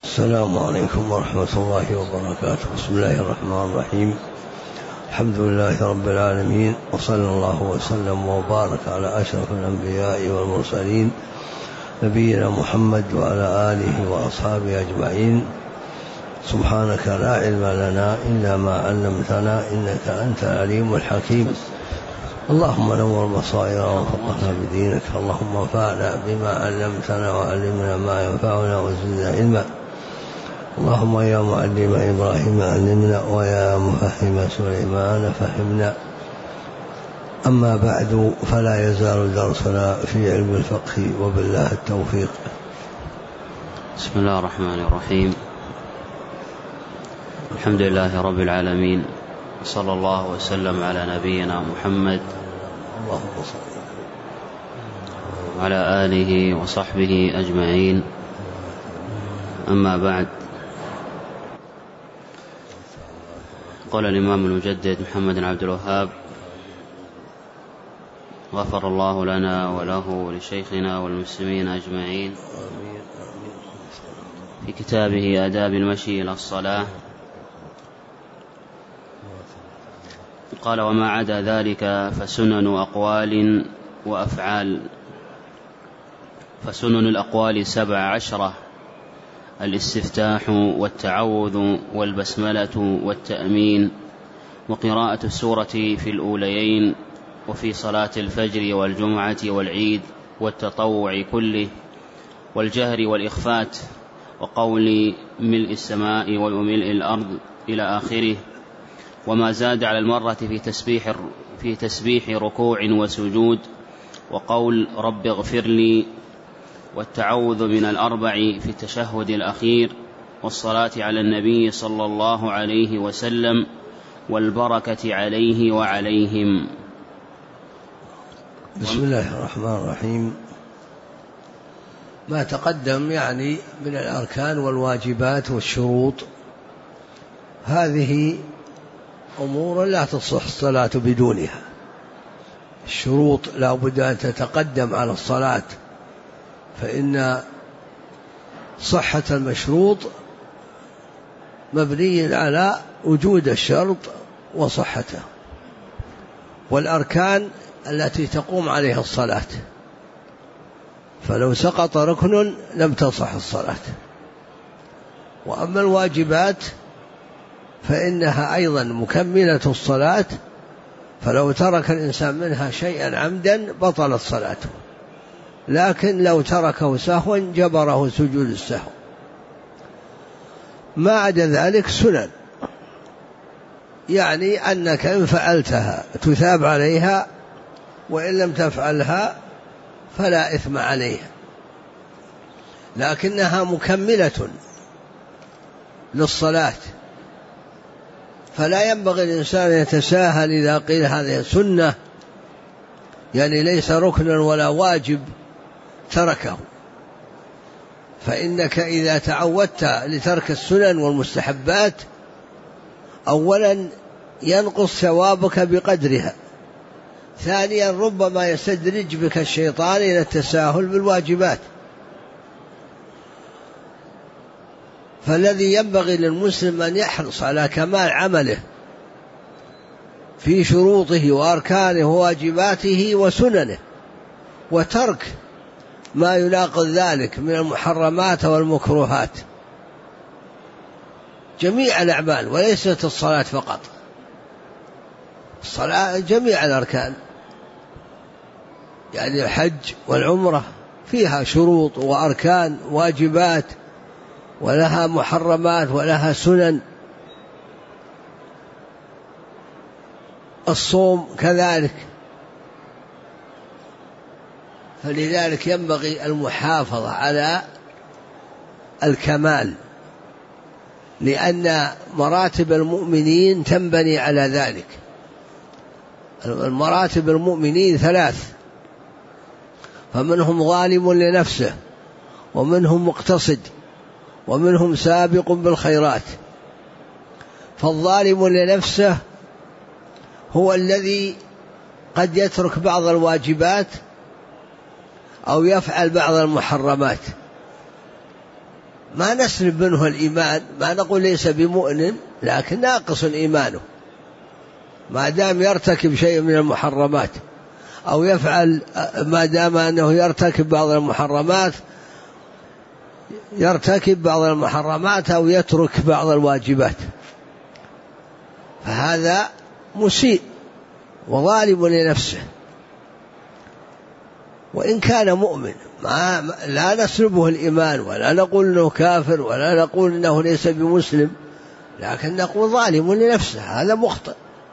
السلام عليكم ورحمة الله وبركاته. بسم الله الرحمن الرحيم. الحمد لله رب العالمين، وصلى الله وسلم وبارك على أشرف الأنبياء والمرسلين نبينا محمد وعلى آله وأصحابه أجمعين. سبحانك لا علم لنا إلا ما علمتنا إنك أنت العليم الحكيم. اللهم نور بصائرنا وفقهنا بدينك. اللهم انفعنا بما علمتنا وعلمنا ما ينفعنا وزدنا علما. اللهم يا معلم إبراهيم علمنا، ويا مفهم سليمان فهمنا. أما بعد، فلا يزال درسنا في علم الفقه، وبالله التوفيق. بسم الله الرحمن الرحيم. الحمد لله رب العالمين، وصلى الله وسلم على نبينا محمد وعلى آله وصحبه أجمعين. أما بعد، قال الإمام المجدد محمد بن عبد الوهاب غفر الله لنا وله ولشيخنا والمسلمين أجمعين في كتابه آداب المشي إلى الصلاة، قال: وما عدا ذلك فسنن أقوال وأفعال. فسنن الأقوال 17: الاستفتاح والتعوذ والبسملة والتأمين، وقراءة السورة في الأوليين، وفي صلاة الفجر والجمعة والعيد والتطوع كله، والجهر والإخفات، وقول ملء السماء وملء الأرض إلى آخره. وما زاد على المرة في تسبيح ركوع وسجود، وقول رب اغفر لي، والتعوذ من الأربع في التشهد الأخير، والصلاة على النبي صلى الله عليه وسلم، والبركة عليه وعليهم. بسم الله الرحمن الرحيم. ما تقدم يعني من الأركان والواجبات والشروط، هذه أمور لا تصح الصلاة بدونها. الشروط لا بد أن تتقدم على الصلاة، فإن صحة المشروط مبني على وجود الشرط وصحته، والأركان التي تقوم عليها الصلاة، فلو سقط ركن لم تصح الصلاة. وأما الواجبات فإنها أيضا مكملة الصلاة، فلو ترك الإنسان منها شيئا عمدا بطلت صلاته، لكن لو تركه سهوا جبره سجود السهو. ما عدا ذلك سنن، يعني أنك إن فعلتها تثاب عليها، وإن لم تفعلها فلا إثم عليها، لكنها مكملة للصلاة، فلا ينبغي الإنسان يتساهل إذا قيل هذه سنة، يعني ليس ركنا ولا واجب تركه. فإنك إذا تعودت لترك السنن والمستحبات، أولا ينقص ثوابك بقدرها، ثانيا ربما يستدرج بك الشيطان إلى التساهل بالواجبات. فالذي ينبغي للمسلم أن يحرص على كمال عمله في شروطه وأركانه وواجباته وسننه، وترك ما يناقض ذلك من المحرمات والمكروهات، جميع الأعمال وليست الصلاة فقط. الصلاة جميع الأركان، يعني الحج والعمرة فيها شروط وأركان واجبات، ولها محرمات ولها سنن. الصوم كذلك. فلذلك ينبغي المحافظة على الكمال، لأن مراتب المؤمنين تنبني على ذلك. المراتب المؤمنين 3: فمنهم ظالم لنفسه، ومنهم مقتصد، ومنهم سابق بالخيرات. فالظالم لنفسه هو الذي قد يترك بعض الواجبات أو يفعل بعض المحرمات، ما نسلب منه الإيمان، ما نقول ليس بمؤمن، لكن ناقص إيمانه ما دام يرتكب شيء من المحرمات، أو يفعل ما دام أنه يرتكب بعض المحرمات، أو يترك بعض الواجبات، فهذا مسيء وظالم لنفسه. وإن كان مؤمن لا نسلبه الإيمان، ولا نقول أنه كافر، ولا نقول أنه ليس بمسلم، لكن نقول ظالم لنفسه، هذا مخطئ،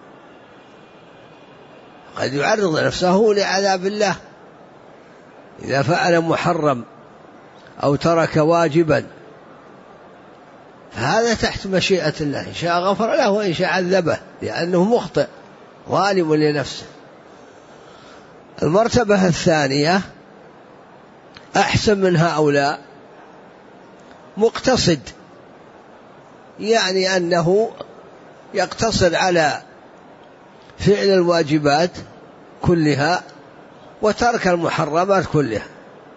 قد يعرض نفسه لعذاب الله إذا فعل محرم أو ترك واجبا، فهذا تحت مشيئة الله، إن شاء غفر له وإن شاء عذبه، لأنه مخطئ ظالم لنفسه. المرتبة الثانية أحسن من هؤلاء، مقتصد، يعني أنه يقتصر على فعل الواجبات كلها وترك المحرمات كلها،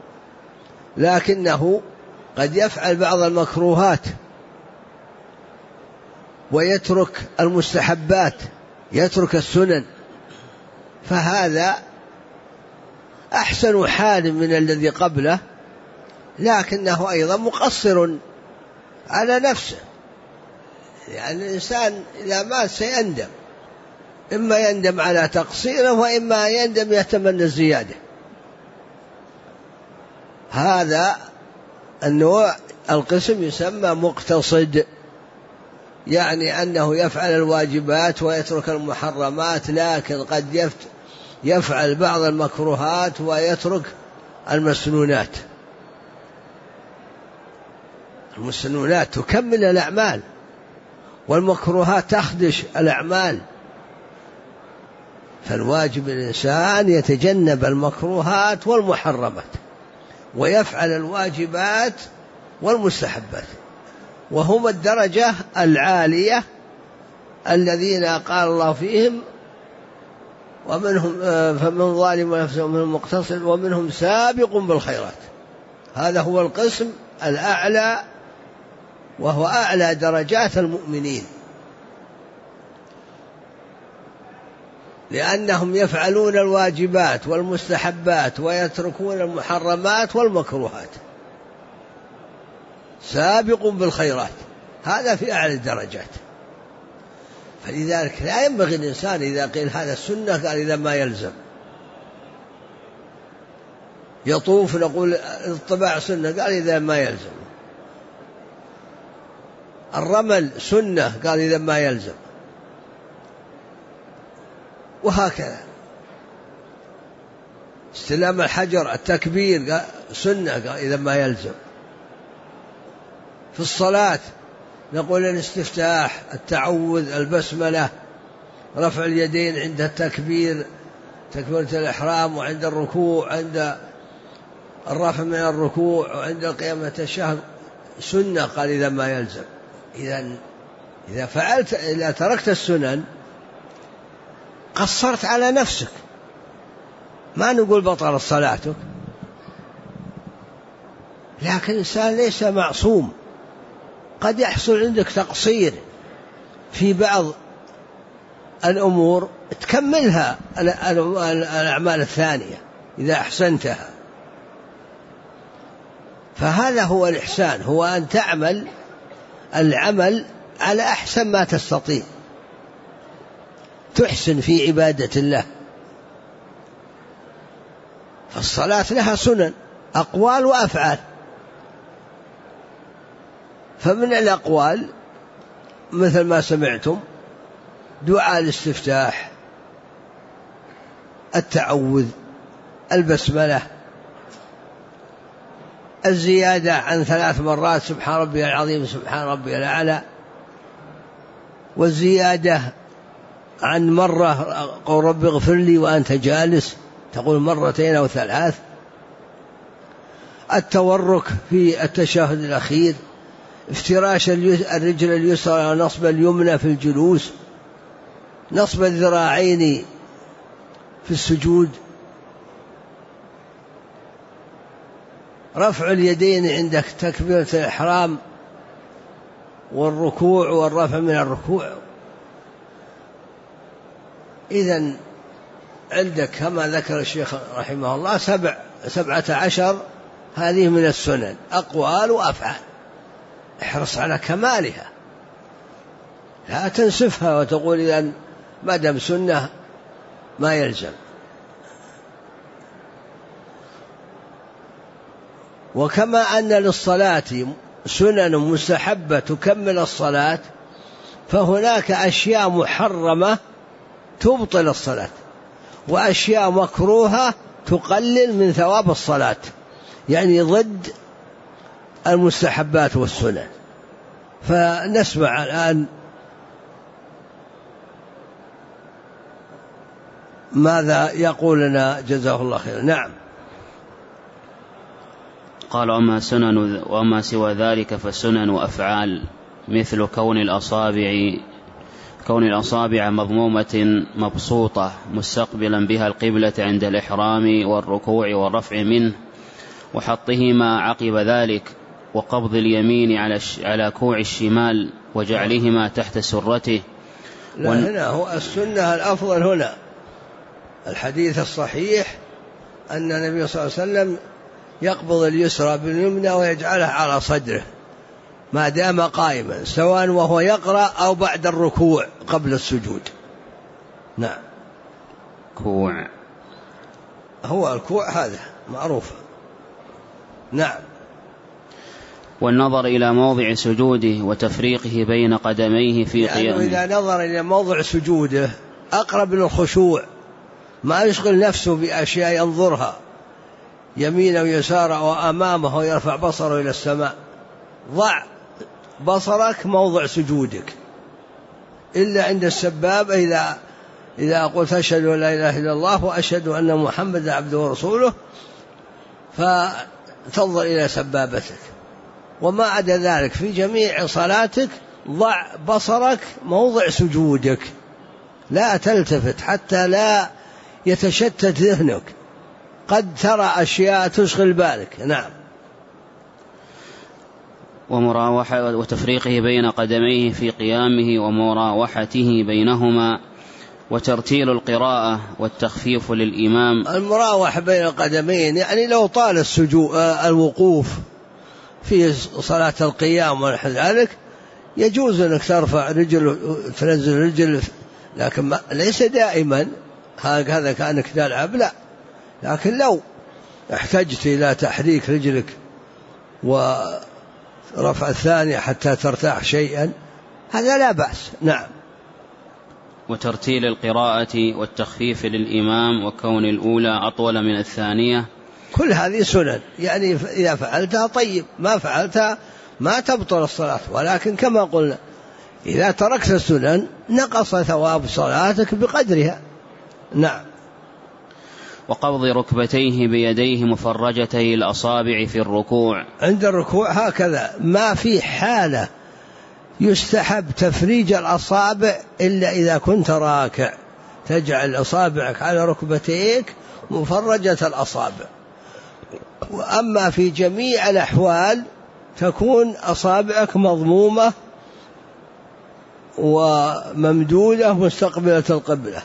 لكنه قد يفعل بعض المكروهات ويترك المستحبات، يترك السنن، فهذا أحسن حال من الذي قبله، لكنه أيضا مقصر على نفسه، لأن الإنسان إذا مات سيندم، إما يندم على تقصيره، وإما يندم يتمنى الزيادة. هذا النوع القسم يسمى مقتصد، يعني أنه يفعل الواجبات ويترك المحرمات، لكن قد يفعل بعض المكروهات ويترك المسنونات. المسنونات تكمل الأعمال، والمكروهات تخدش الأعمال، فالواجب الإنسان يتجنب المكروهات والمحرمات ويفعل الواجبات والمستحبات، وهم الدرجة العالية الذين قال الله فيهم ومنهم فمن ظالم نفسه ومنهم مقتصد ومنهم سابق بالخيرات. هذا هو القسم الأعلى، وهو أعلى درجات المؤمنين، لأنهم يفعلون الواجبات والمستحبات ويتركون المحرمات والمكروهات، سابق بالخيرات، هذا في أعلى الدرجات. فلذلك لا ينبغي الإنسان إذا قيل هذا السنة قال إذا ما يلزم، يطوف نقول الطباع سنة قال إذا ما يلزم، الرمل سنة قال إذا ما يلزم، وهكذا. استلام الحجر التكبير سنة قال إذا ما يلزم. في الصلاة نقول الاستفتاح، التعوذ، البسملة، رفع اليدين عند التكبير، تكبيرة الإحرام، وعند الركوع، عند الرفع من الركوع، وعند قيامة الشهر سنة قال إذا ما يلزم. إذا تركت السنن قصرت على نفسك، ما نقول بطل صلاتك، لكن الإنسان ليس معصوم، قد يحصل عندك تقصير في بعض الأمور تكملها الأعمال الثانية إذا أحسنتها. فهذا هو الإحسان، هو أن تعمل العمل على أحسن ما تستطيع، تحسن في عبادة الله. فالصلاة لها سنن أقوال وأفعال، فمن الأقوال مثل ما سمعتم دعاء الاستفتاح، التعوذ، البسملة، الزيادة عن 3 مرات سبحان ربي العظيم سبحان ربي الأعلى، والزيادة عن مرة قول رب اغفر لي وأنت جالس، تقول 2 أو 3، التورك في التشهد الأخير، افتراش الرجل اليسرى ونصب اليمنى في الجلوس، نصب الذراعين في السجود، رفع اليدين عند تكبيرة الإحرام والركوع والرفع من الركوع. إذن عندك كما ذكر الشيخ رحمه الله 17 هذه من السنن أقوال وأفعال، احرص على كمالها، لا تنسفها وتقول إذن ما دام سنة ما يلزم. وكما أن للصلاة سنن مستحبة تكمل الصلاة، فهناك أشياء محرمة تبطل الصلاة وأشياء مكروهة تقلل من ثواب الصلاة، يعني ضد المستحبات والسنن. فنسمع الآن ماذا يقول لنا جزاه الله خيرا. نعم. قال: وأما سوى ذلك فالسنن وأفعال، مثل كون الأصابع مضمومة مبسوطة مستقبلا بها القبلة عند الإحرام والركوع والرفع منه، وحطهما عقب ذلك، وقبض اليمين على كوع الشمال وجعلهما تحت سرته. لا، هنا هو السنة الأفضل. هنا الحديث الصحيح أن النبي صلى الله عليه وسلم يقبض اليسرى باليمنى ويجعلها على صدره ما دام قائما، سواء وهو يقرأ أو بعد الركوع قبل السجود. نعم. كوع، هو الكوع هذا معروف. نعم. والنظر إلى موضع سجوده وتفريقه بين قدميه في قيامه، إذا نظر إلى موضع سجوده أقرب للخشوع، ما يشغل نفسه بأشياء ينظرها يمينا ويسارا وأمامه ويرفع بصره إلى السماء. ضع بصرك موضع سجودك، إلا عند السباب إذا قلت أشهد أن لا إله إلا الله وأشهد أن محمدا عبده ورسوله فتنظر إلى سبابتك، وما عدا ذلك في جميع صلاتك ضع بصرك موضع سجودك، لا تلتفت حتى لا يتشتت ذهنك، قد ترى أشياء تشغل بالك. نعم. وتفريقه بين قدميه في قيامه ومراوحته بينهما، وترتيل القراءة والتخفيف للإمام. المراوح بين القدمين يعني لو طال الوقوف في صلاة القيام ونحو ذلك يجوز أنك ترفع رجل تنزل رجل، لكن ليس دائما هذا كأنك تلعب، لا، لكن لو احتجت إلى تحريك رجلك ورفع الثانية حتى ترتاح شيئا هذا لا بأس. نعم. وترتيل القراءة والتخفيف للإمام، وكون الأولى أطول من الثانية، كل هذه سنن، يعني إذا فعلتها طيب، ما فعلتها ما تبطل الصلاة، ولكن كما قلنا إذا تركت السنن نقص ثواب صلاتك بقدرها. نعم. وقبض ركبتيه بيديه مفرجتي الأصابع في الركوع، عند الركوع هكذا، ما في حالة يستحب تفريج الأصابع إلا إذا كنت راكع، تجعل أصابعك على ركبتيك مفرجة الأصابع. وأما في جميع الأحوال تكون أصابعك مضمومة وممدودة مستقبلة القبلة،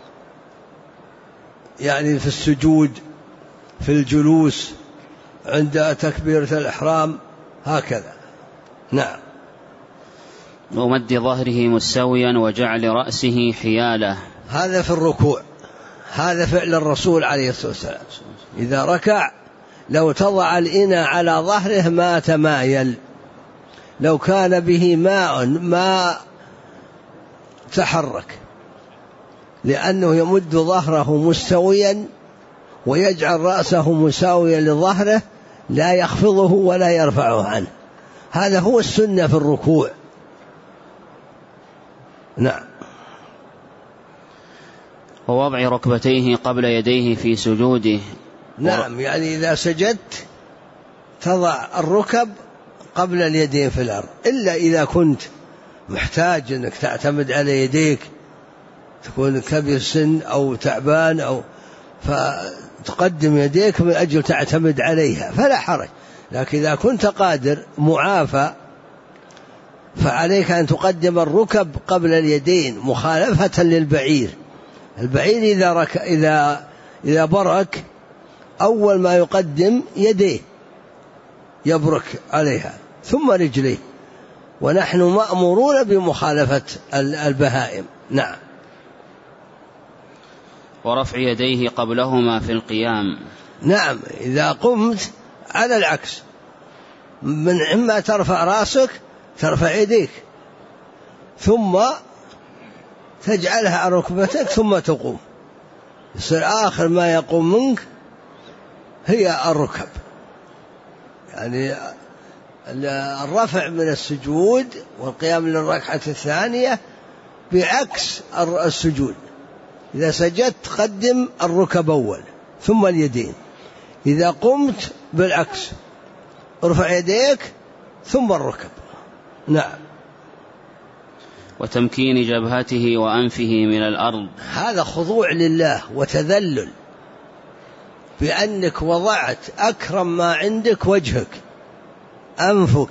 يعني في السجود، في الجلوس، عند تكبيرة الإحرام، هكذا. نعم. ومد ظهره مستويا وجعل رأسه حياله، هذا في الركوع، هذا فعل الرسول عليه الصلاة والسلام، إذا ركع لو تضع الإناء على ظهره ما تمايل، لو كان به ماء ما تحرك، لأنه يمد ظهره مستويا ويجعل رأسه مساويا لظهره، لا يخفضه ولا يرفعه عنه، هذا هو السنة في الركوع. نعم. ووضع ركبتيه قبل يديه في سجوده. نعم، يعني إذا سجدت تضع الركب قبل اليدين في الأرض، إلا إذا كنت محتاج أنك تعتمد على يديك، تكون كبير سن أو تعبان تقدم يديك من أجل تعتمد عليها فلا حرج، لكن إذا كنت قادر معافى فعليك أن تقدم الركب قبل اليدين مخالفة للبعير. البعير إذا برك أول ما يقدم يديه يبرك عليها ثم رجليه، ونحن مأمورون بمخالفة البهائم. نعم. ورفع يديه قبلهما في القيام. نعم، إذا قمت على العكس، من إما ترفع رأسك ترفع يديك ثم تجعلها على ركبتك ثم تقوم، يصير آخر ما يقوم منك هي الركب. يعني الرفع من السجود والقيام للركعة الثانية بعكس السجود. إذا سجدت قدم الركب أول ثم اليدين، إذا قمت بالعكس ارفع يديك ثم الركب. نعم. وتمكين جبهته وأنفه من الأرض، هذا خضوع لله وتذلل، بأنك وضعت أكرم ما عندك وجهك أنفك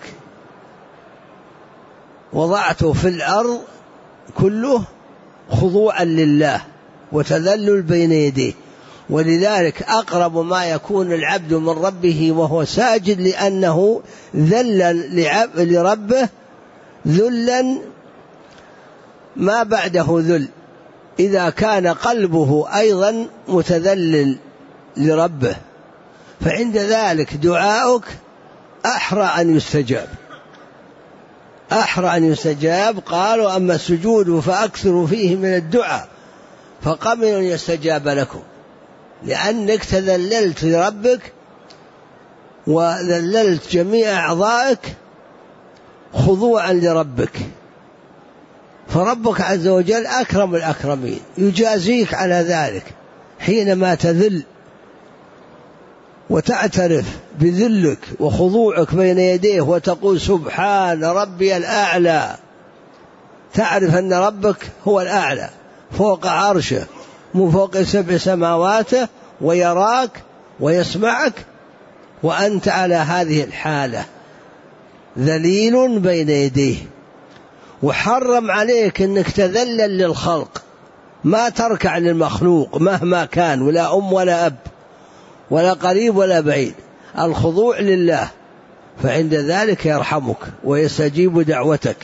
وضعته في الأرض كله خضوعا لله وتذلل بين يديه. ولذلك أقرب ما يكون العبد من ربه وهو ساجد، لأنه ذل لربه ذلا ما بعده ذل، إذا كان قلبه أيضا متذلل لربه، فعند ذلك دعاؤك أحرى أن يستجاب. قالوا أما السجود فأكثروا فيه من الدعاء فقبل أن يستجاب لكم، لأنك تذللت لربك وذللت جميع أعضائك خضوعا لربك. فربك عز وجل أكرم الأكرمين، يجازيك على ذلك حينما تذل وتعترف بذلك وخضوعك بين يديه وتقول سبحان ربي الأعلى. تعرف أن ربك هو الأعلى فوق عرشه من فوق 7 سماواته، ويراك ويسمعك، وأنت على هذه الحالة ذليل بين يديه. وحرم عليك أنك تذلل للخلق، ما تركع للمخلوق مهما كان، ولا أم ولا أب ولا قريب ولا بعيد، الخضوع لله، فعند ذلك يرحمك ويستجيب دعوتك.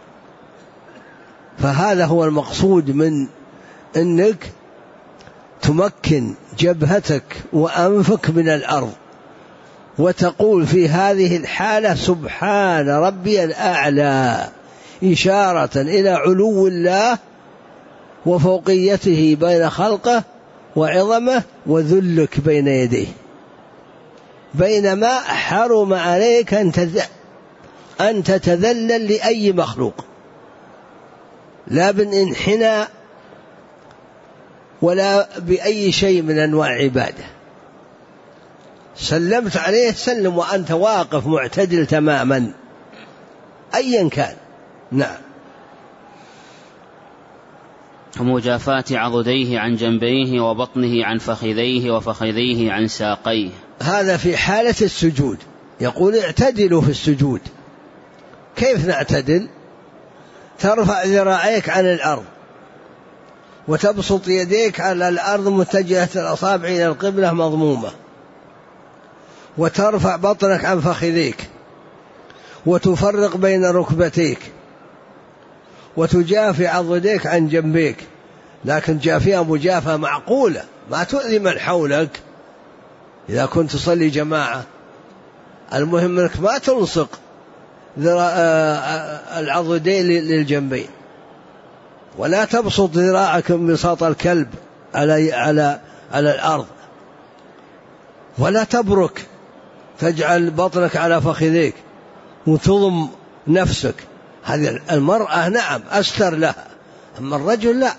فهذا هو المقصود من أنك تمكن جبهتك وأنفك من الأرض، وتقول في هذه الحالة سبحان ربي الأعلى، إشارة إلى علو الله وفوقيته بين خلقه وعظمه وذلك بين يديه. بينما حرم عليك أن تتذلل لأي مخلوق، لا بالانحناء ولا بأي شيء من أنواع العبادة. سلمت عليه سلم وأنت واقف معتدل تماما أيا كان. نعم. ومجافاة عضديه عن جنبيه وبطنه عن فخذيه وفخذيه عن ساقيه. هذا في حالة السجود، يقول اعتدلوا في السجود. كيف نعتدل؟ ترفع ذراعيك عن الأرض وتبسط يديك على الأرض متجهة الأصابع إلى القبلة مضمومة، وترفع بطنك عن فخذيك وتفرق بين ركبتيك وتجافي عضديك عن جنبيك، لكن جافيها مجافة معقولة ما تؤذي من حولك. إذا كنت تصلي جماعة المهم أنك ما تلصق العضدين للجنبين، ولا تبسط ذراعك بساط الكلب على الأرض، ولا تبرك تجعل بطنك على فخذيك وتضم نفسك. هذه المرأة نعم أستر لها، أما الرجل لا.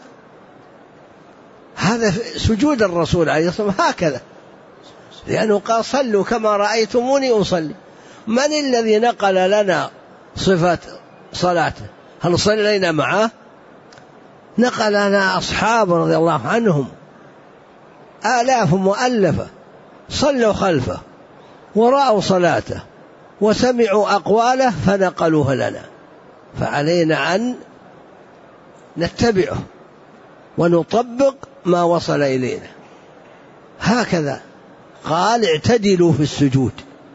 هذا سجود الرسول عليه الصلاة والسلام هكذا، لأنه قال صلوا كما رأيتموني أصلي. من الذي نقل لنا صفة صلاته؟ هل صلينا معه؟ نقل لنا أصحاب رضي الله عنهم آلاف مؤلفة صلوا خلفه ورأوا صلاته وسمعوا أقواله فنقلوها لنا، فعلينا أن نتبعه ونطبق ما وصل إلينا. هكذا قال اعتدلوا في السجود.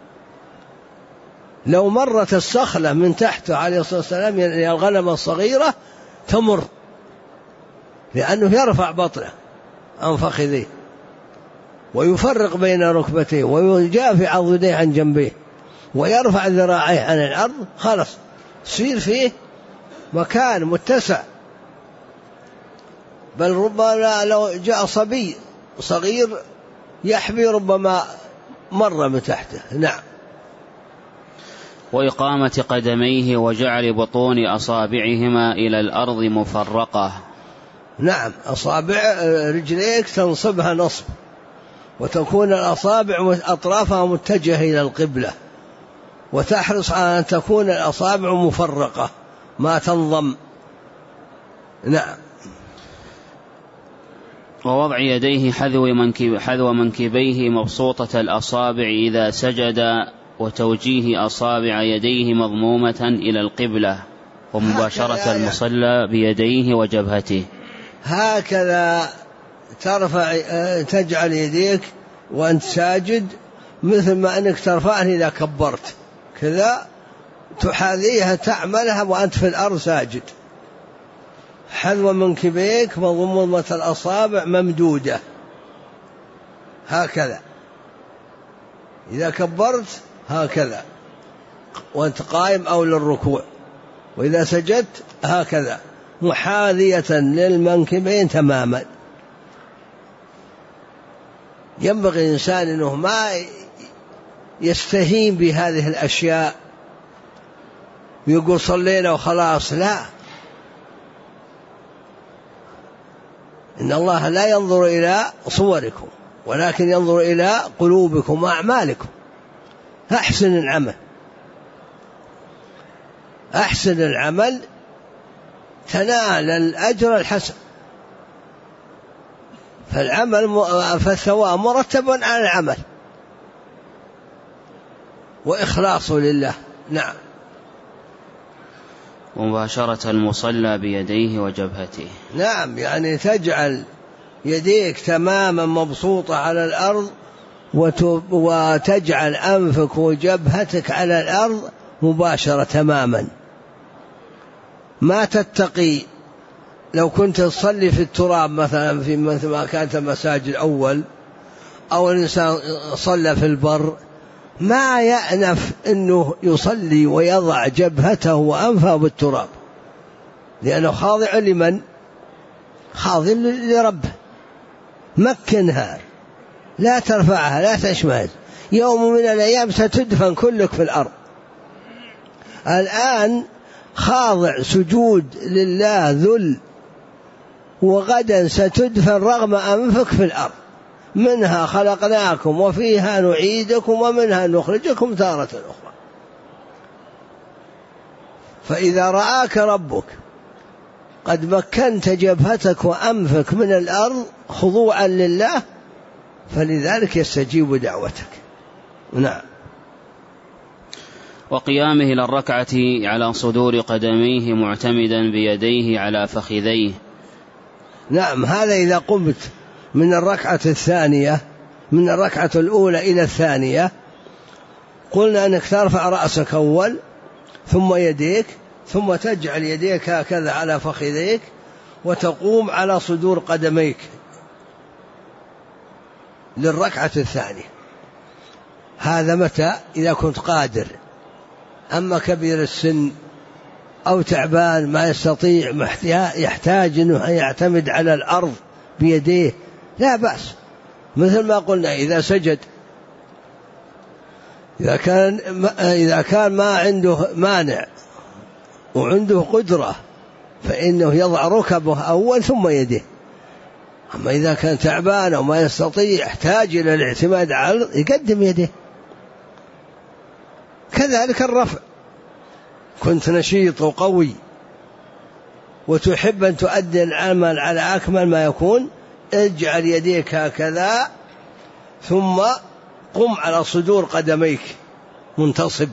لو مرت الصخلة من تحته عليه الصلاة والسلام، يعني الغنم الصغيرة تمر، لأنه يرفع بطنه عن فخذيه ويفرق بين ركبتيه ويجافي عضديه عن جنبيه ويرفع ذراعيه عن الأرض، خلاص يصير فيه مكان متسع. بل ربما لو جاء صبي صغير يحبي ربما مر من تحته. نعم. وإقامة قدميه وجعل بطون أصابعهما إلى الأرض مفرقة. نعم، أصابع رجليك تنصبها نصب، وتكون الأصابع أطرافها متجهة إلى القبلة، وتحرص على أن تكون الأصابع مفرقة ما تنضم. نعم. ووضع يديه حذو منكبيه مبسوطة الأصابع إذا سجد، وتوجيه أصابع يديه مضمومة إلى القبلة، ومباشرة المصلى بيديه وجبهته. هكذا تجعل يديك وأنت ساجد مثل ما أنك ترفعها إذا كبرت، كذا تحاذيها تعملها وأنت في الأرض ساجد. حذو منكبيك مضمومة الأصابع ممدودة هكذا إذا كبرت، هكذا وأنت قائم أو للركوع، وإذا سجدت هكذا محاذية للمنكبين تماما. ينبغي الإنسان أنه ما يستهين بهذه الأشياء ويقول صلينا وخلاص، لا، إن الله لا ينظر إلى صوركم ولكن ينظر إلى قلوبكم وأعمالكم. أحسن العمل، أحسن العمل تنال الأجر الحسن، فالثواب مرتب على العمل وإخلاصه لله. نعم. ومباشرة المصلى بيديه وجبهته. نعم، يعني تجعل يديك تماما مبسوطة على الأرض، وتجعل أنفك وجبهتك على الأرض مباشرة تماما، ما تتقي. لو كنت تصلي في التراب مثلا في مثل ما كانت المساجد الأول، أو الإنسان صلى في البر، ما يأنف أنه يصلي ويضع جبهته وأنفه بالتراب، لأنه خاضع لمن؟ خاضع لربه. مكنها، لا ترفعها، لا تشمئز، يوم من الأيام ستدفن كلك في الأرض. الآن خاضع سجود لله ذل، وغدا ستدفن رغم أنفك في الأرض. منها خلقناكم وفيها نعيدكم ومنها نخرجكم تارة أخرى. فإذا رآك ربك قد مكنت جبهتك وأنفك من الأرض خضوعا لله، فلذلك يستجيب دعوتك. نعم. وقيامه إلى الركعة على صدور قدميه معتمدا بيديه على فخذيه. نعم، هذا إذا قمت من الركعة الثانية، من الركعة الأولى إلى الثانية، قلنا أنك ترفع رأسك أول ثم يديك، ثم تجعل يديك هكذا على فخذيك وتقوم على صدور قدميك للركعة الثانية. هذا متى؟ إذا كنت قادر. أما كبير السن أو تعبان ما يستطيع، يحتاج أنه يعتمد على الأرض بيديه، لا بأس. مثل ما قلنا إذا سجد، إذا كان ما عنده مانع وعنده قدرة فإنه يضع ركبه أول ثم يديه. أما إذا كان تعبان وما يستطيع يحتاج إلى الاعتماد على الأرض يقدم يديه. كذلك الرفع، كنت نشيط وقوي وتحب أن تؤدي العمل على أكمل ما يكون، اجعل يديك هكذا ثم قم على صدور قدميك منتصب.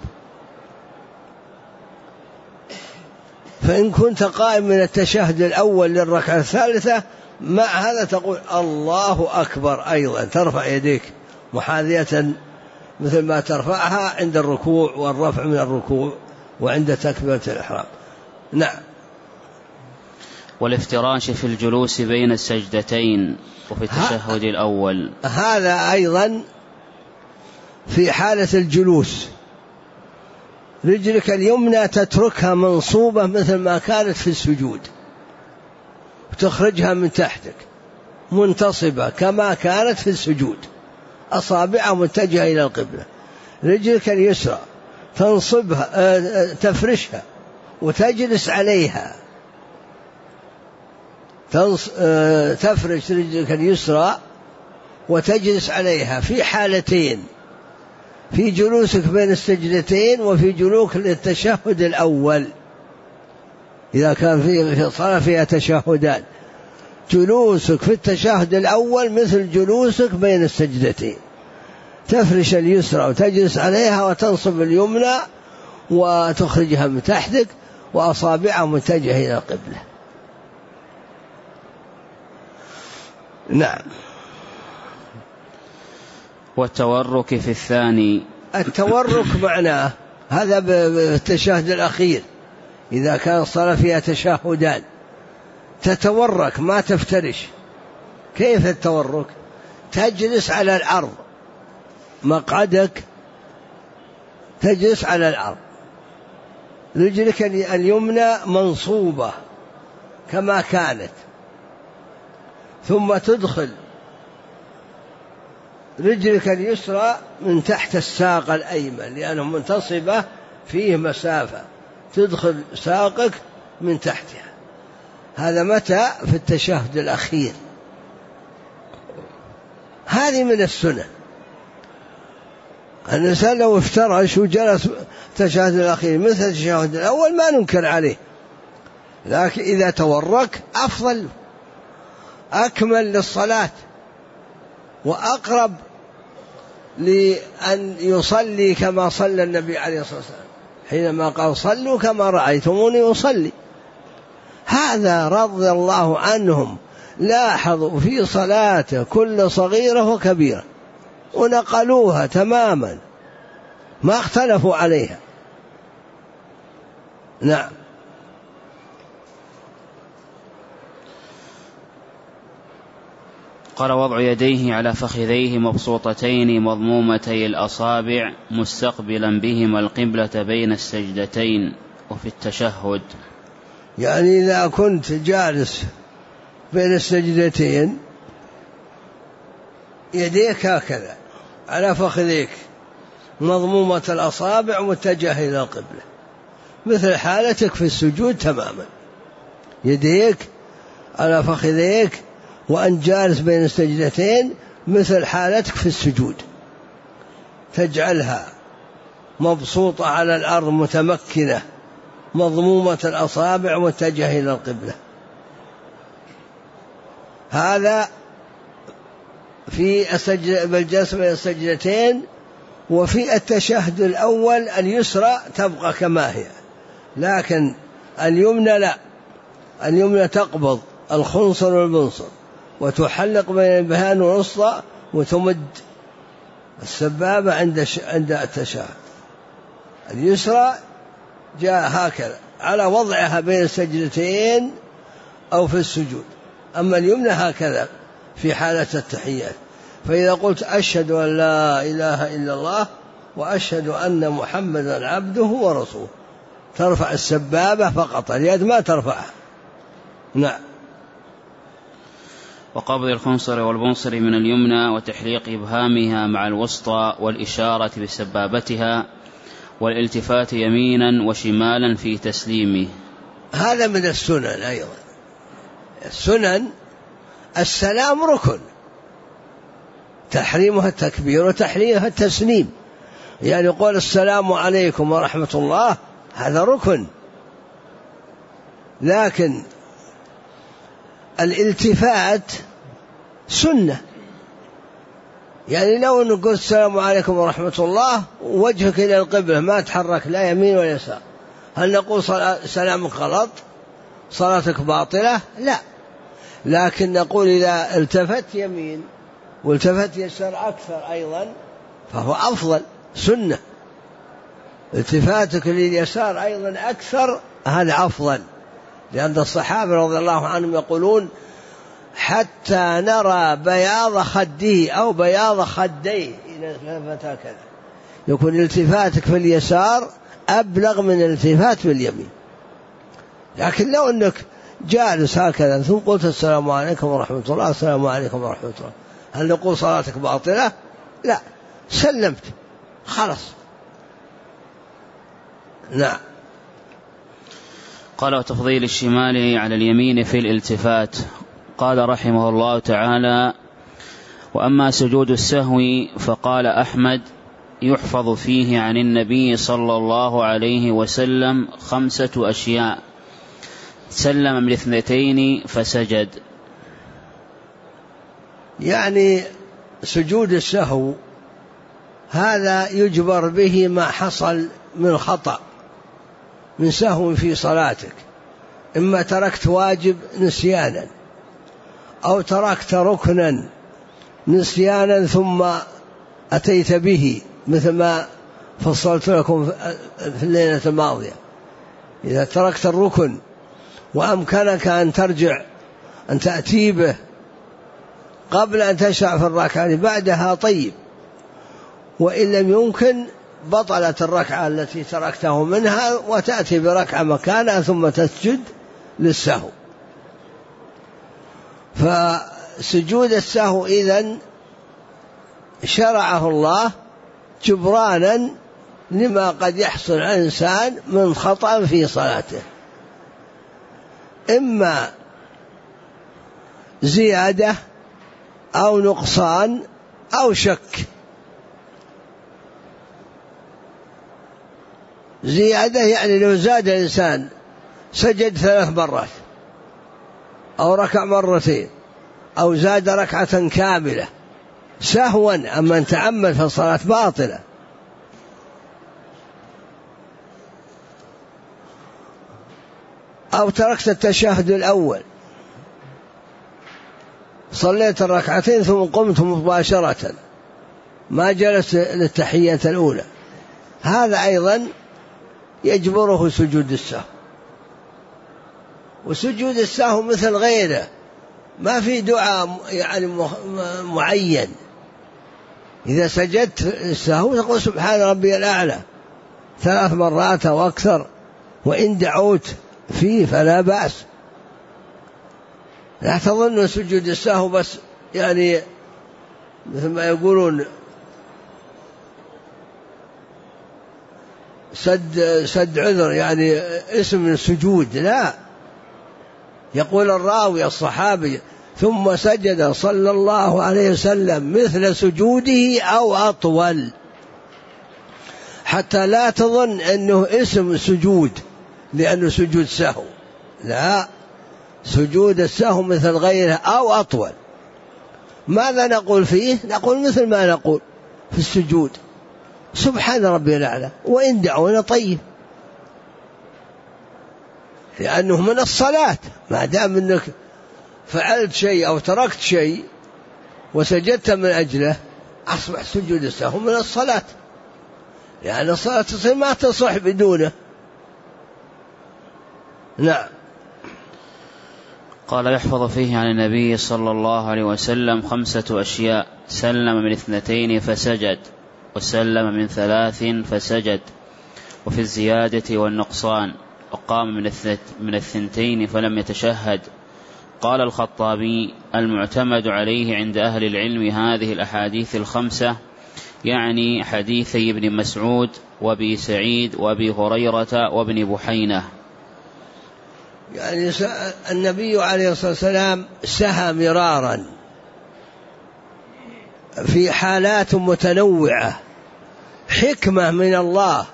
فإن كنت قائم من التشهد الأول للركعة الثالثة مع هذا تقول الله أكبر أيضا، ترفع يديك محاذية مثل ما ترفعها عند الركوع والرفع من الركوع وعند تكبيرة الإحرام. نعم. والافتراش في الجلوس بين السجدتين وفي التشهد الأول، هذا أيضا في حالة الجلوس، رجلك اليمنى تتركها منصوبة مثل ما كانت في السجود، وتخرجها من تحتك منتصبة كما كانت في السجود، أصابعها متجهة إلى القبلة. رجلك اليسرى تنصبها تفرشها وتجلس عليها، تفرش رجلك اليسرى وتجلس عليها في حالتين، في جلوسك بين السجدتين وفي جلوسك للتشهد الأول إذا كان في صلاة فيها تشهدان. جلوسك في التشهد الأول مثل جلوسك بين السجدتين، تفرش اليسرى وتجلس عليها وتنصب اليمنى وتخرجها من تحتك وأصابعها متجهة إلى القبلة. نعم. والتورك في الثاني، التورك معناه هذا بالتشهد الأخير إذا كان الصلاة فيها تشهدان تتورك ما تفترش. كيف التورك؟ تجلس على الأرض، مقعدك تجلس على الأرض، رجلك اليمنى منصوبة كما كانت، ثم تدخل رجلك اليسرى من تحت الساق الأيمن لأنه منتصبة فيه مسافة، تدخل ساقك من تحتها. هذا متى؟ في التشهد الأخير. هذه من السنة. الإنسان لو افترش وجلس التشهد الأخير مثل التشهد الأول ما ننكر عليه، لكن إذا تورك أفضل، أكمل للصلاة وأقرب لأن يصلي كما صلى النبي عليه الصلاة والسلام حينما قال صلوا كما رأيتموني أصلي. هذا رضي الله عنهم لاحظوا في صلاته كل صغيرة وكبيرة ونقلوها تماما ما اختلفوا عليها. نعم. قال وضع يديه على فخذيه مبسوطتين مضمومتي الأصابع مستقبلا بهما القبلة بين السجدتين وفي التشهد، يعني إذا كنت جالس بين السجدتين يديك هكذا على فخذيك مضمومة الأصابع متجهة إلى القبلة مثل حالتك في السجود تماما، يديك على فخذيك وأن جالس بين السجدتين مثل حالتك في السجود، تجعلها مبسوطة على الأرض متمكنة مضمومة الأصابع متجهة إلى القبلة. هذا في بالجلسة بين السجدتين. وفي التشهد الأول اليسرى تبقى كما هي، لكن اليمنى لا، اليمنى تقبض الخنصر والبنصر وتحلق بين البهان والوسطى وتمد السبابة عند التشهد. اليسرى جاء هكذا على وضعها بين السجدتين أو في السجود، أما اليمنى هكذا في حالة التحيات. فإذا قلت أشهد أن لا إله إلا الله وأشهد أن محمدا عبده ورسوله ترفع السبابة فقط، اليد ما ترفعها. نعم. وقبض الخنصر والبنصر من اليمنى وتحليق إبهامها مع الوسطى والإشارة بسبابتها والالتفات يمينا وشمالا في تسليمه. هذا من السنن أيضا. السنن السلام ركن، تحريمها التكبير وتحليلها التسليم، يعني قول السلام عليكم ورحمة الله هذا ركن، لكن الالتفات سنة. يعني لو نقول السلام عليكم ورحمة الله وجهك إلى القبلة ما تحرك لا يمين ولا يسار، هل نقول سلامك غلط صلاتك باطلة؟ لا، لكن نقول إذا التفت يمين والتفت يسار أكثر أيضا فهو أفضل، سنة. التفاتك لليسار أيضا أكثر هذا أفضل، لأن الصحابة رضي الله عنهم يقولون حتى نرى بياض خده أو بياض خديه إذا التفت هكذا، يكون التفاتك في اليسار أبلغ من الالتفات في اليمين. لكن لو أنك جالس هكذا ثم قلت السلام عليكم ورحمة الله السلام عليكم ورحمة الله، هل نقول صلاتك باطلة؟ لا، سلمت خلاص. نعم. قال وتفضيل الشمال على اليمين في الالتفات. قال رحمه الله تعالى: وأما سجود السهو فقال أحمد يحفظ فيه عن النبي صلى الله عليه وسلم 5 أشياء: سلم من 2 فسجد. يعني سجود السهو هذا يجبر به ما حصل من خطأ من سهو في صلاتك، إما تركت واجب نسيانا أو تركت ركنا نسيانا ثم أتيت به، مثل ما فصلت لكم في الليلة الماضية. إذا تركت الركن وأمكنك أن ترجع أن تأتي به قبل أن تشرع في الركعة بعدها طيب، وإن لم يمكن بطلت الركعة التي تركته منها وتأتي بركعة مكانها ثم تسجد للسهو. فسجود السهو إذن شرعه الله جبرانا لما قد يحصل على الإنسان من خطأ في صلاته، إما زيادة أو نقصان أو شك. زيادة يعني لو زاد الإنسان سجد 3 مرات أو ركع 2 أو زاد ركعة كاملة سهوا، أما أن تعمل فالصلاة باطلة. أو تركت التشهد الأول صليت 2 ثم قمت مباشرة ما جلست للتحية الأولى، هذا أيضا يجبره سجود السهو. وسجود السهو مثل غيره ما في دعاء يعني معين. إذا سجدت السهو تقول سبحان ربي الأعلى 3 مرات أو أكثر، وإن دعوت فيه فلا بأس. لا تظن سجود السهو بس يعني مثل ما يقولون سد عذر، يعني اسم السجود. لا، يقول الراوي الصحابي ثم سجد صلى الله عليه وسلم مثل سجوده أو أطول، حتى لا تظن أنه اسم سجود لأنه سجود سهو. لا، سجود السهو مثل غيره أو أطول. ماذا نقول فيه؟ نقول مثل ما نقول في السجود سبحان ربي الأعلى، وإن دعونا طيب، لأنه من الصلاة. ما دام أنك فعلت شيء أو تركت شيء وسجدت من أجله أصبح سجود السهو من الصلاة، لأن الصلاة تصير ما تصح بدونه. نعم. قال يحفظ فيه عن النبي صلى الله عليه وسلم 5 أشياء: سلم من 2 فسجد، وسلم من 3 فسجد، وفي الزيادة والنقصان، وقام من 2 فلم يتشهد. قال الخطابي: المعتمد عليه عند أهل العلم هذه الأحاديث 5، يعني حديثي ابن مسعود وابي سعيد وابي هريرة وابن بحينة. يعني النبي عليه الصلاة والسلام سهى مرارا في حالات متنوعة، حكمة من الله.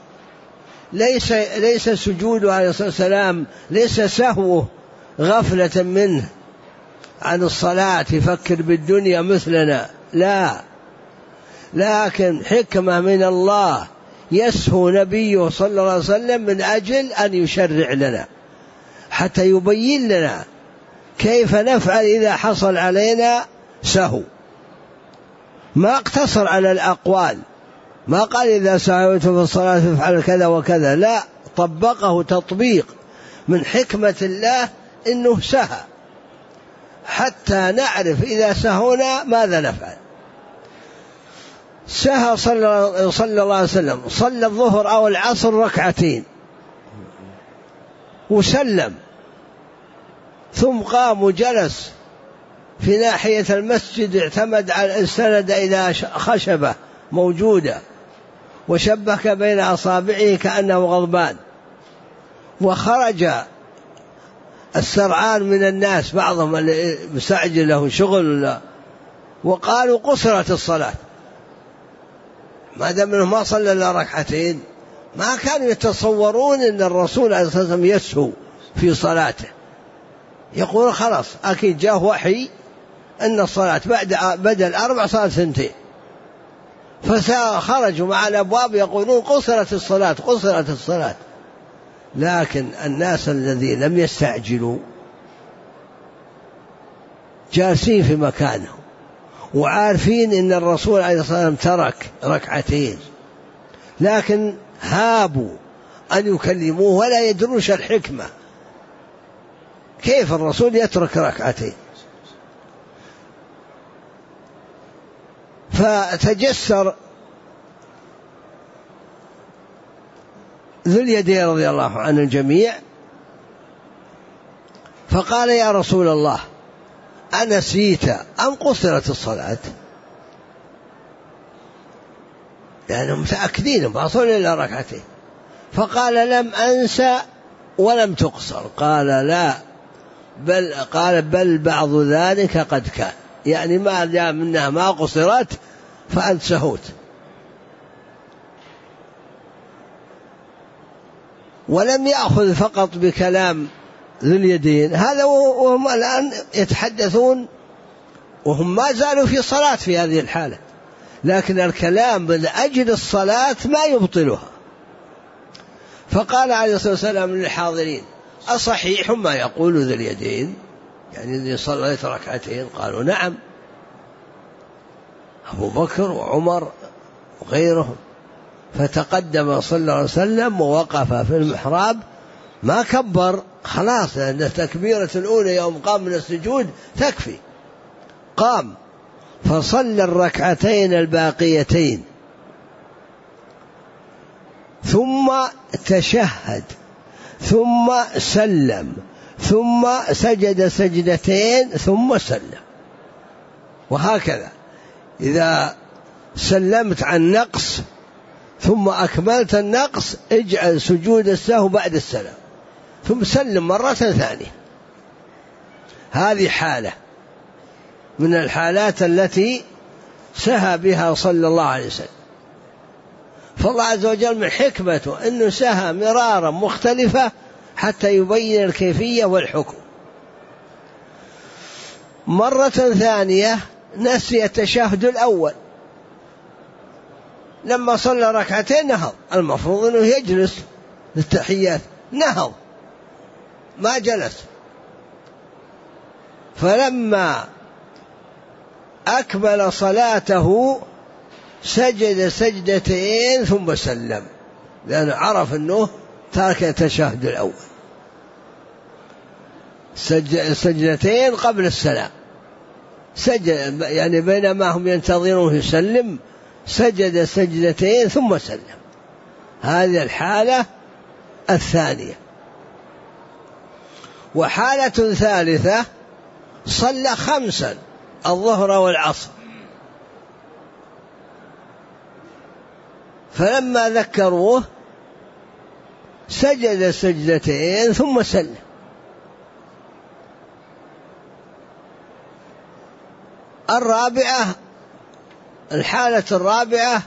ليس سجوده عليه الصلاة والسلام، ليس سهوه غفلة منه، عن الصلاة يفكر بالدنيا مثلنا، لا، لكن حكمة من الله يسهو نبيه صلى الله عليه وسلم من أجل أن يشرع لنا حتى يبين لنا كيف نفعل إذا حصل علينا سهو. ما اقتصر على الأقوال، ما قال إذا سهوت في الصلاة فافعل كذا وكذا، لا، طبقه تطبيق من حكمة الله إنه سهى حتى نعرف إذا سهونا ماذا نفعل. سهى صلى الله عليه وسلم، صلى الظهر أو العصر ركعتين وسلم، ثم قام وجلس في ناحية المسجد، اعتمد على السند إلى خشبة موجودة وشبك بين أصابعه كأنه غضبان، وخرج السرعان من الناس بعضهم اللي مستعجل له شغل وقالوا قصرت الصلاة، ما دام انه ما صلى الا ركعتين. ما كانوا يتصورون ان الرسول عليه الصلاة والسلام يسهو في صلاته، يقول خلاص اكيد جاء وحي ان الصلاة بدل 4 صارت 2، فخرجوا مع الابواب يقولون قصرت الصلاة قصرت الصلاة. لكن الناس الذين لم يستعجلوا جالسين في مكانهم وعارفين ان الرسول عليه الصلاة والسلام ترك ركعتين، لكن هابوا أن يكلموه ولا يدروش الحكمة، كيف الرسول يترك ركعتين؟ فتجسر ذو اليدين رضي الله عن الجميع فقال يا رسول الله أنسيت أم قصرت الصلاة؟ لأنهم متأكدين ما صلوا إلا ركعتين. فقال لم أنسى ولم تقصر. قال لا، بل بعض ذلك قد كان، يعني ما جاء منها ما قصرت فأنت سهوت. ولم يأخذ فقط بكلام ذو اليدين هذا، وهم الآن يتحدثون وهم ما زالوا في صلاة في هذه الحالة، لكن الكلام من أجل الصلاة ما يبطلها. فقال عليه الصلاة والسلام للحاضرين أصحيح ما يقول ذو اليدين، يعني إذا صليت ركعتين؟ قالوا نعم، أبو بكر وعمر وغيرهم. فتقدم صلى الله عليه وسلم ووقف في المحراب، ما كبر خلاص، لأن التكبيرة الأولى يوم قام من السجود تكفي. قام فصلى الركعتين الباقيتين، ثم تشهد، ثم سلم، ثم سجد سجدتين، ثم سلم. وهكذا إذا سلمت عن نقص ثم أكملت النقص اجعل سجود السهو بعد السلام، ثم سلم مرة ثانية. هذه حالة من الحالات التي سهى بها صلى الله عليه وسلم. فالله عز وجل من حكمته أنه سهى مرارا مختلفة حتى يبين الكيفية والحكم. مرة ثانية نسي التشهد الأول، لما صلى ركعتين نهض، المفروض أنه يجلس للتحيات، نهض ما جلس. فلما أكمل صلاته سجد سجدتين ثم سلم، لأنه عرف أنه ترك التشهد الأول. سجدتين قبل السلام، سجد يعني بينما هم ينتظرون يسلم سجد سجدتين ثم سلم. هذه الحالة الثانية. وحالة ثالثة صلى 5 الظهر والعصر، فلما ذكروه سجد سجدتين ثم سلم. الحالة الرابعة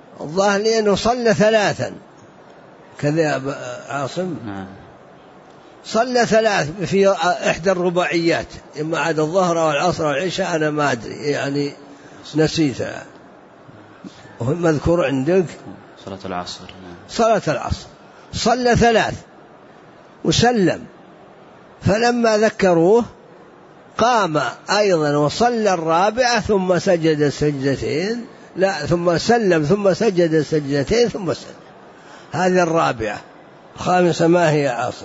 الظاهر أنه صلى 3 كذا عاصم، صلى 3 في إحدى الرباعيات، إما عاد الظهر والعصر والعشاء، أنا ما أدري يعني نسيتها. وهم مذكور عندك صلاة العصر. صلاة العصر صلى 3 وسلم، فلما ذكروه قام أيضا وصلى الرابعة ثم سجد سجدتين، لا ثم سلم ثم سجد سجدتين ثم سلم. هذه الرابعة. الخامسة ما هي عاصم؟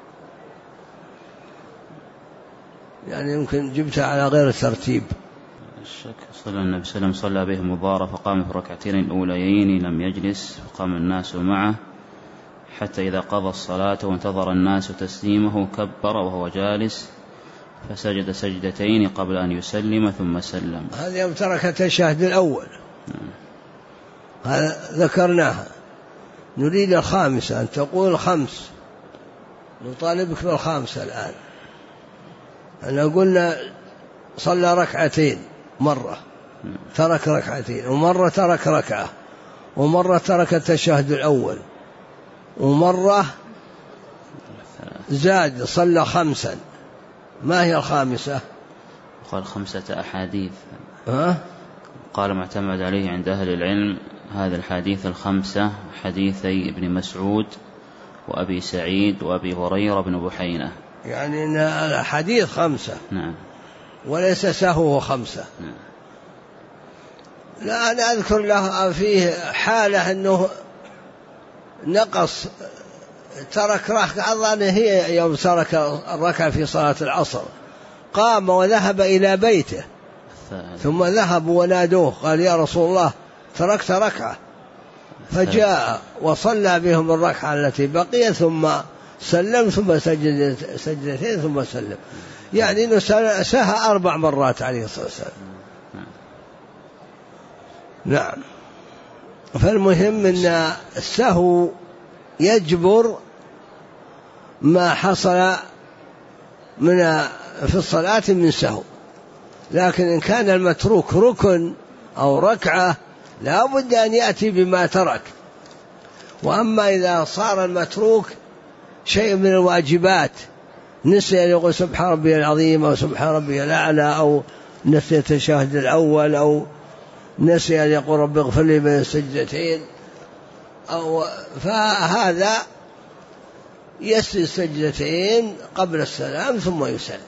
يعني يمكن جبتها على غير الترتيب. الشك صلى النبي صلى الله عليه وسلم صلى بهم مبارك فقام في الركعتين الأوليين لم يجلس، فقام الناس معه حتى إذا قضى الصلاة وانتظر الناس تسليمه كبر وهو جالس فسجد سجدتين قبل أن يسلم ثم سلم. هذه يوم ترك التشهد الأول. هذا ذكرناها. نريد الخامسة، أن تقول 5. نطالبك بالخامسة الآن. أنا قلنا صلى ركعتين، مرة ترك ركعتين، ومرة ترك ركعة، ومرة ترك التشهد الأول، ومرة زاد صلى 5. ما هي الخامسة؟ قال 5 أحاديث. قال معتمد عليه عند أهل العلم هذا الحديث 5 حديثي ابن مسعود وأبي سعيد وأبي هريرة بن بحينة، يعني إن الحديث 5. نعم. وليس سهو 5. نعم. لا أنا أذكر له فيه حالة أنه نقص، ترك ركعة، أظن هي يوم ترك الركعة في صلاة العصر، قام وذهب إلى بيته ثم ذهبوا ونادوه قال يا رسول الله تركت ركعة، فجاء وصلى بهم الركعة التي بقيت ثم سلم ثم سجد سجدتين ثم سلم، يعني أنه سهى 4 مرات عليه الصلاة والسلام. نعم. فالمهم أن السهو يجبر ما حصل في الصلاة من سهو، لكن إن كان المتروك ركن أو ركعة لا بد أن يأتي بما ترك. وأما إذا صار المتروك شيء من الواجبات، نسي أن يقول سبحان ربي العظيم أو سبحان ربي الأعلى، أو نسي التشهد الأول، أو نسي أن يقول رب اغفر لي بين السجدتين، فهذا يسجد سجدتين قبل السلام ثم يسلم.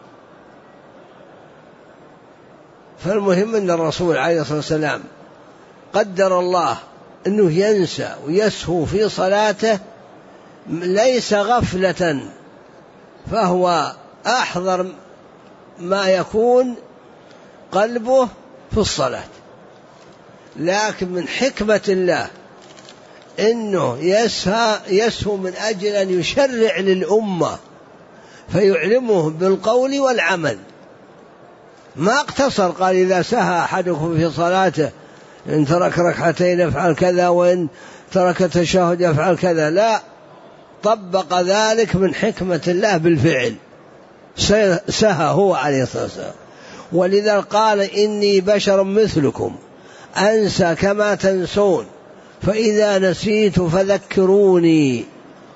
فالمهم أن الرسول عليه الصلاة والسلام قدر الله أنه ينسى ويسهو في صلاته، ليس غفلة، فهو أحضر ما يكون قلبه في الصلاة، لكن من حكمة الله إنه يسهو من أجل أن يشرع للأمة فيعلمه بالقول والعمل. ما اقتصر قال إذا سهى أحدكم في صلاته إن ترك ركعتين يفعل كذا، وإن ترك التشهد يفعل كذا، لا، طبق ذلك من حكمة الله بالفعل، سهى هو عليه الصلاة والسلام. ولذا قال إني بشر مثلكم أنسى كما تنسون فإذا نسيت فذكروني.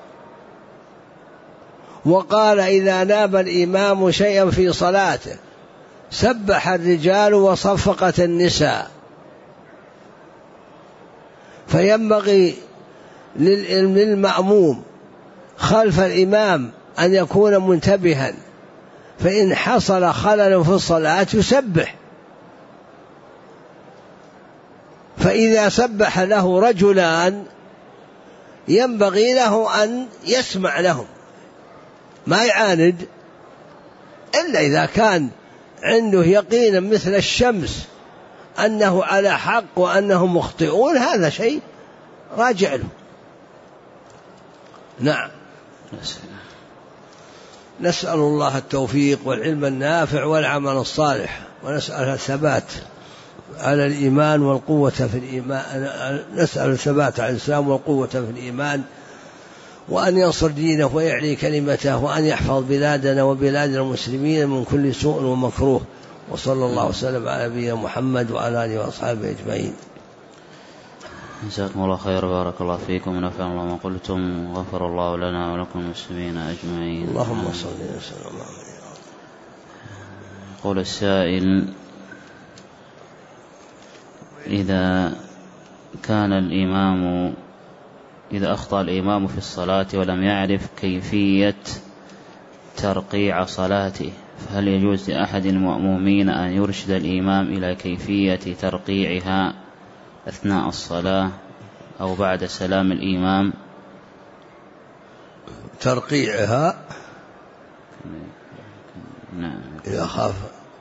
وقال إذا ناب الإمام شيئا في صلاته سبح الرجال وصفقت النساء. فينبغي للمأموم خلف الإمام أن يكون منتبها، فإن حصل خلل في الصلاة يسبح، فإذا سبح له رجلان ينبغي له أن يسمع لهم، ما يعاند، إلا إذا كان عنده يقينا مثل الشمس أنه على حق وأنهم مخطئون، هذا شيء راجع له. نعم. نسأل الله التوفيق والعلم النافع والعمل الصالح، ونسأل الثبات على الإيمان والقوة في الإيمان، نسأل الثبات على الإسلام والقوة في الإيمان، وأن ينصر دينه ويعلي كلمته، وأن يحفظ بلادنا وبلاد المسلمين من كل سوء ومكروه. وصلى الله وسلم على نبينا محمد وعلى آله وأصحابه أجمعين. جزاكم الله خير، بارك الله فيكم ونفع الله ما قلتم، غفر الله لنا ولكم المسلمين أجمعين. اللهم صل وسلم. يقول السائل: إذا أخطأ الإمام في الصلاة ولم يعرف كيفية ترقيع صلاته، فهل يجوز لأحد المأمومين أن يرشد الإمام إلى كيفية ترقيعها أثناء الصلاة أو بعد سلام الإمام؟ ترقيعها نعم. إذا خاف،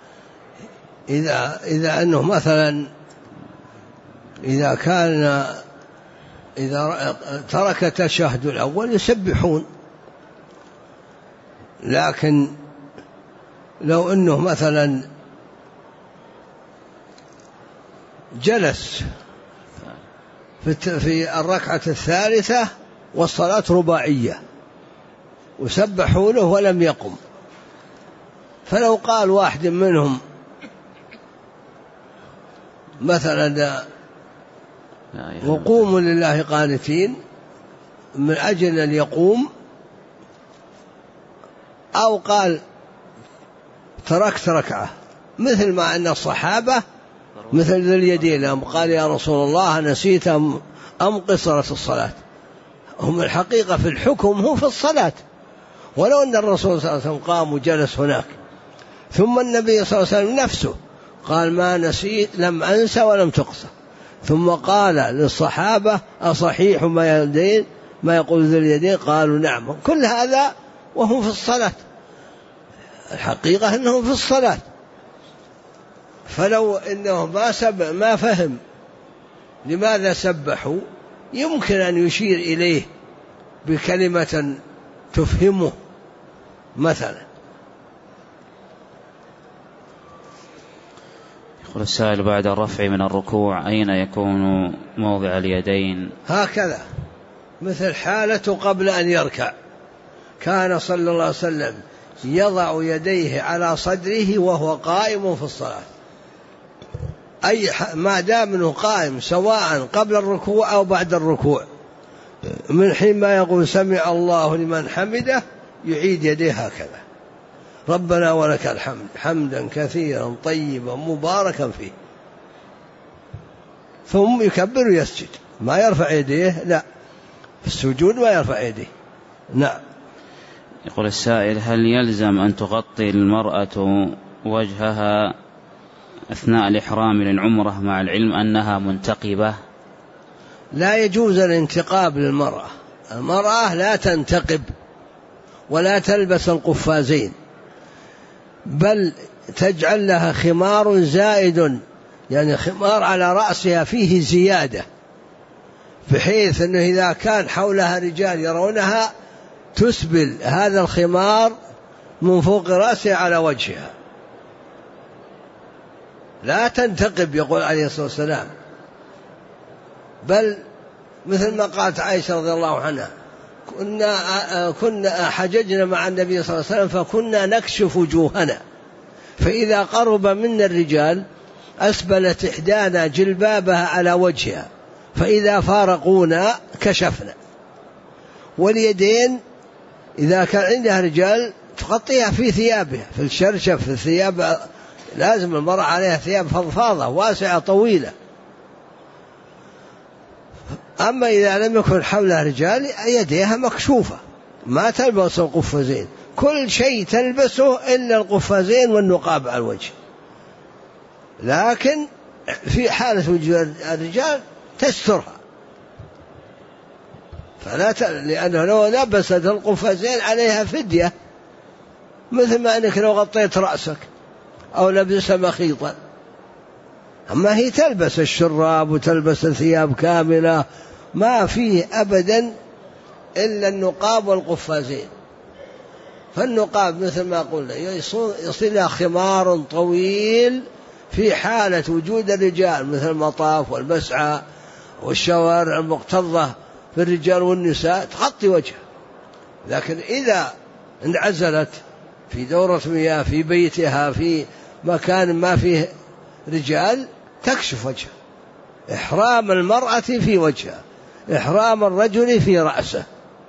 إذا أنه مثلا إذا ترك التشهد الأول يسبحون، لكن لو أنه مثلا جلس في الركعة الثالثة والصلاة رباعية وسبحوا له ولم يقم، فلو قال واحد منهم مثلا وقوموا لله قانتين من أجل أن يقوم، أو قال تركت ركعة، مثل ما أن الصحابة مثل ذي اليدين قال يا رسول الله نسيت أم قصرت الصلاة، هم الحقيقة في الحكم هم في الصلاة، ولو أن الرسول صلى الله عليه وسلم قام وجلس هناك، ثم النبي صلى الله عليه وسلم نفسه قال ما نسيت لم أنسى ولم تقصر، ثم قال للصحابة أصحيح ما يقول ذي اليدين؟ قالوا نعم. كل هذا وهم في الصلاة، الحقيقة أنهم في الصلاة، فلو إنه ما فهم لماذا سبحوا يمكن أن يشير إليه بكلمة تفهمه مثلا. يقول السائل: بعد الرفع من الركوع أين يكون موضع اليدين؟ هكذا مثل حالته قبل أن يركع، كان صلى الله عليه وسلم يضع يديه على صدره وهو قائم في الصلاة، أي ما دام أنه قائم سواء قبل الركوع أو بعد الركوع، من حين ما يقول سمع الله لمن حمده يعيد يديه هكذا، ربنا ولك الحمد حمدا كثيرا طيبا مباركا فيه، ثم يكبر ويسجد، ما يرفع يديه، لا في السجود ما يرفع يديه. نعم. يقول السائل: هل يلزم أن تغطي المرأة وجهها أثناء الإحرام للعمرة مع العلم أنها منتقبة؟ لا يجوز الانتقاب للمرأة، المرأة لا تنتقب ولا تلبس القفازين، بل تجعل لها خمار زائد، يعني خمار على رأسها فيه زيادة، بحيث أنه إذا كان حولها رجال يرونها تسبل هذا الخمار من فوق رأسها على وجهها، لا تنتقب يقول عليه الصلاة والسلام، بل مثل ما قالت عائشة رضي الله عنها كنا حججنا مع النبي صلى الله عليه وسلم فكنا نكشف وجوهنا، فإذا قرب منا الرجال أسبلت إحدانا جلبابها على وجهها، فإذا فارقونا كشفنا. واليدين إذا كان عندها رجال تغطيها في ثيابها، في الشرشف، في الثياب، لازم المرأة عليها ثياب فضفاضة واسعة طويلة. أما إذا لم يكن حولها رجال يديها مكشوفة، ما تلبس القفازين، كل شيء تلبسه إلا القفازين والنقاب على الوجه، لكن في حالة وجود الرجال تسترها، لأنه لو لبست القفازين عليها فدية، مثل ما أنك لو غطيت رأسك أو لبست مخيطا، أما هي تلبس الشراب وتلبس الثياب كاملة، ما فيه أبدا إلا النقاب والقفازين. فالنقاب مثل ما قلنا يصل خمار طويل في حالة وجود الرجال، مثل المطاف والمسعى والشوارع المكتظة في الرجال والنساء تغطي وجهها، لكن إذا انعزلت في دورة مياه في بيتها في مكان ما فيه رجال تكشف وجهها، إحرام المرأة في وجهها، إحرام الرجل في رأسه،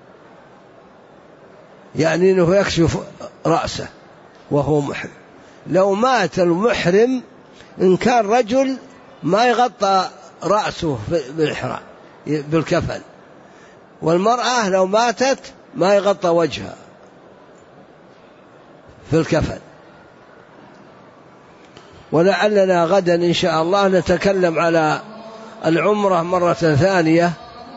يعني أنه يكشف رأسه وهو محرم. لو مات المحرم إن كان رجل ما يغطى رأسه بالإحرام بالكفن، والمرأة لو ماتت ما يغطى وجهها في الكفن. ولعلنا غدا إن شاء الله نتكلم على العمرة مرة ثانية،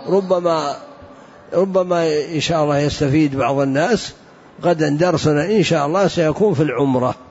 ربما إن شاء الله يستفيد بعض الناس. غدا درسنا إن شاء الله سيكون في العمرة.